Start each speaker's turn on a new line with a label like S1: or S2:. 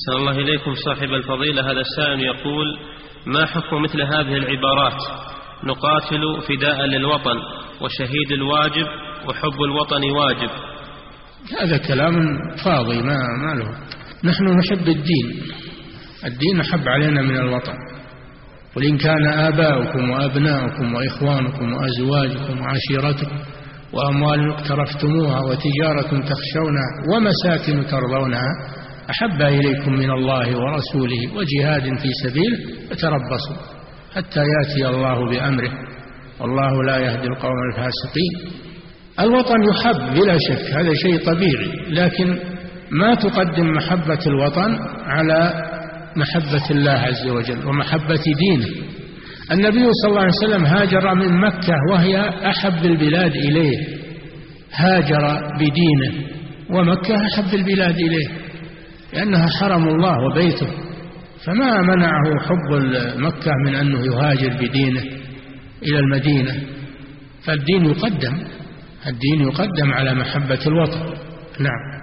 S1: أحسن الله إليكم صاحب الفضيلة. هذا السائل يقول: ما حكم مثل هذه العبارات: نقاتل فداء للوطن، وشهيد الواجب، وحب الوطن واجب؟
S2: هذا كلام فاضي ما له. نحن نحب الدين أحب علينا من الوطن. وإن كان آباؤكم وأبناؤكم وإخوانكم وأزواجكم وعشيرتكم وأموال اقترفتموها وتجارة تخشونها ومساكن ترضونها أحب إليكم من الله ورسوله وجهاد في سبيله فتربصوا حتى يأتي الله بأمره والله لا يهدي القوم الفاسقين. الوطن يحب بلا شك، هذا شيء طبيعي، لكن ما تقدم محبة الوطن على محبة الله عز وجل ومحبة دينه. النبي صلى الله عليه وسلم هاجر من مكة وهي أحب البلاد إليه، هاجر بدينه، ومكة أحب البلاد إليه لأنها حرم الله وبيته، فما منعه حب مكة من أنه يهاجر بدينه إلى المدينة. فالدين يقدم على محبة الوطن. نعم.